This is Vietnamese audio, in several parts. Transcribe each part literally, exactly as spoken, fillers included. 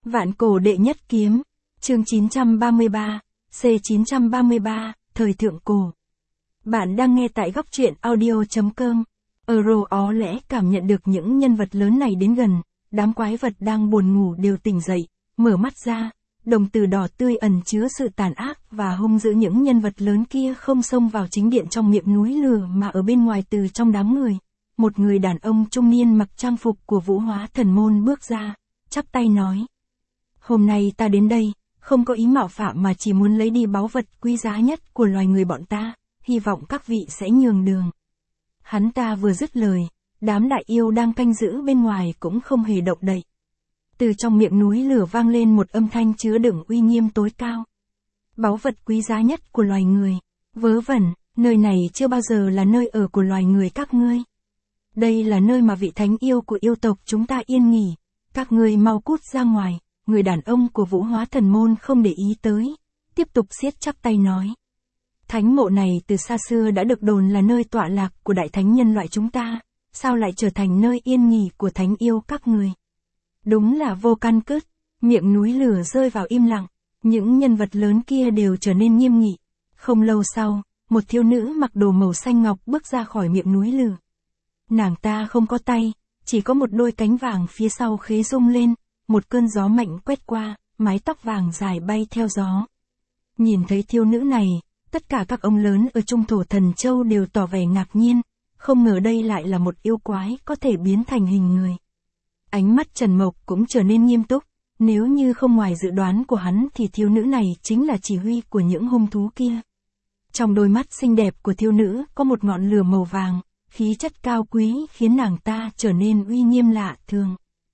Vạn cổ đệ nhất kiếm. Chương chín trăm ba mươi ba, C chín trăm ba mươi ba, thời thượng cổ. Bạn đang nghe tại góc truyện audio.com. Euro ó lẽ cảm nhận được những nhân vật lớn này đến gần, đám quái vật đang buồn ngủ đều tỉnh dậy, mở mắt ra, đồng tử đỏ tươi ẩn chứa sự tàn ác và hung dữ. Những nhân vật lớn kia không xông vào chính điện trong miệng núi lửa mà ở bên ngoài. Từ trong đám người, một người đàn ông trung niên mặc trang phục của Vũ Hóa Thần Môn bước ra, chắp tay nói: Hôm nay ta đến đây, không có ý mạo phạm mà chỉ muốn lấy đi báu vật quý giá nhất của loài người bọn ta, hy vọng các vị sẽ nhường đường. Hắn ta vừa dứt lời, đám đại yêu đang canh giữ bên ngoài cũng không hề động đậy. Từ trong miệng núi lửa vang lên một âm thanh chứa đựng uy nghiêm tối cao. Báu vật quý giá nhất của loài người. Vớ vẩn, nơi này chưa bao giờ là nơi ở của loài người các ngươi. Đây là nơi mà vị thánh yêu của yêu tộc chúng ta yên nghỉ. Các ngươi mau cút ra ngoài. Người đàn ông của Vũ Hóa Thần Môn không để ý tới, tiếp tục siết chắp tay nói: Thánh mộ này từ xa xưa đã được đồn là nơi tọa lạc của đại thánh nhân loại chúng ta, sao lại trở thành nơi yên nghỉ của thánh yêu các người? Đúng là vô căn cứ. Miệng núi lửa rơi vào im lặng, những nhân vật lớn kia đều trở nên nghiêm nghị. Không lâu sau, một thiếu nữ mặc đồ màu xanh ngọc bước ra khỏi miệng núi lửa. Nàng ta không có tay, chỉ có một đôi cánh vàng phía sau khế rung lên. Một cơn gió mạnh quét qua, mái tóc vàng dài bay theo gió. Nhìn thấy thiếu nữ này, tất cả các ông lớn ở Trung Thổ Thần Châu đều tỏ vẻ ngạc nhiên, không ngờ đây lại là một yêu quái có thể biến thành hình người. Ánh mắt Trần Mộc cũng trở nên nghiêm túc, nếu như không ngoài dự đoán của hắn thì thiếu nữ này chính là chỉ huy của những hung thú kia. Trong đôi mắt xinh đẹp của thiếu nữ có một ngọn lửa màu vàng, khí chất cao quý khiến nàng ta trở nên uy nghiêm lạ thường.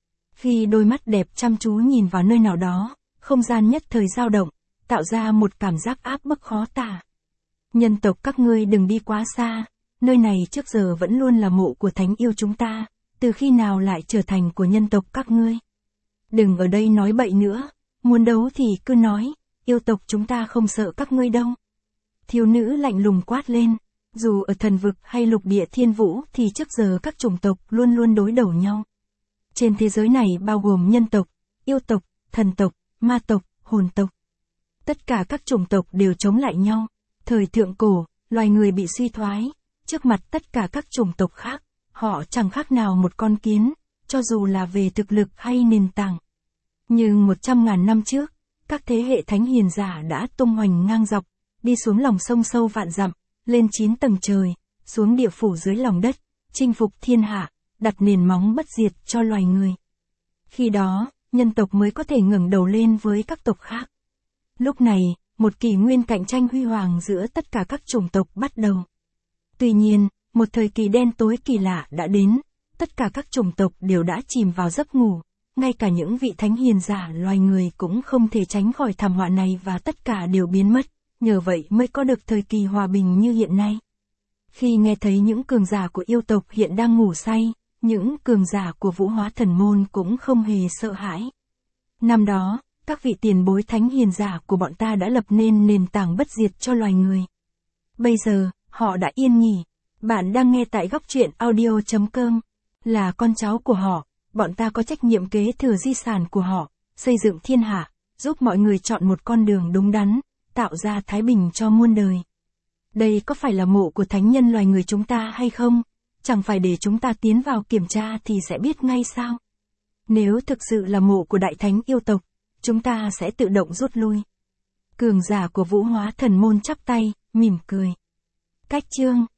Khi đôi mắt đẹp chăm chú nhìn vào nơi nào đó, không gian nhất thời dao động, tạo ra một cảm giác áp bức khó tả. Nhân tộc các ngươi đừng đi quá xa, nơi này trước giờ vẫn luôn là mộ của thánh yêu chúng ta, từ khi nào lại trở thành của nhân tộc các ngươi? Đừng ở đây nói bậy nữa, muốn đấu thì cứ nói, yêu tộc chúng ta không sợ các ngươi đâu. Thiếu nữ lạnh lùng quát lên, dù ở thần vực hay lục địa thiên vũ thì trước giờ các chủng tộc luôn luôn đối đầu nhau. Trên thế giới này bao gồm nhân tộc, yêu tộc, thần tộc, ma tộc, hồn tộc. Tất cả các chủng tộc đều chống lại nhau. Thời thượng cổ, loài người bị suy thoái, trước mặt tất cả các chủng tộc khác, họ chẳng khác nào một con kiến, cho dù là về thực lực hay nền tảng. Nhưng một trăm ngàn năm trước, các thế hệ thánh hiền giả đã tung hoành ngang dọc, đi xuống lòng sông sâu vạn dặm, lên chín tầng trời, xuống địa phủ dưới lòng đất, chinh phục thiên hạ, đặt nền móng bất diệt cho loài người. Khi đó, nhân tộc mới có thể ngẩng đầu lên với các tộc khác. Lúc này, một kỷ nguyên cạnh tranh huy hoàng giữa tất cả các chủng tộc bắt đầu. Tuy nhiên, một thời kỳ đen tối kỳ lạ đã đến, tất cả các chủng tộc đều đã chìm vào giấc ngủ, ngay cả những vị thánh hiền giả loài người cũng không thể tránh khỏi thảm họa này và tất cả đều biến mất, nhờ vậy mới có được thời kỳ hòa bình như hiện nay. Khi nghe thấy những cường giả của yêu tộc hiện đang ngủ say, những cường giả của Vũ Hóa Thần Môn cũng không hề sợ hãi. Năm đó, các vị tiền bối thánh hiền giả của bọn ta đã lập nên nền tảng bất diệt cho loài người. Bây giờ, họ đã yên nghỉ. Bạn đang nghe tại góc truyện audio.com. Là con cháu của họ, bọn ta có trách nhiệm kế thừa di sản của họ, xây dựng thiên hạ, giúp mọi người chọn một con đường đúng đắn, tạo ra thái bình cho muôn đời. Đây có phải là mộ của thánh nhân loài người chúng ta hay không? Chẳng phải để chúng ta tiến vào kiểm tra thì sẽ biết ngay sao? Nếu thực sự là mộ của đại thánh yêu tộc, chúng ta sẽ tự động rút lui. Cường giả của Vũ Hóa Thần Môn chắp tay, mỉm cười. Cách chương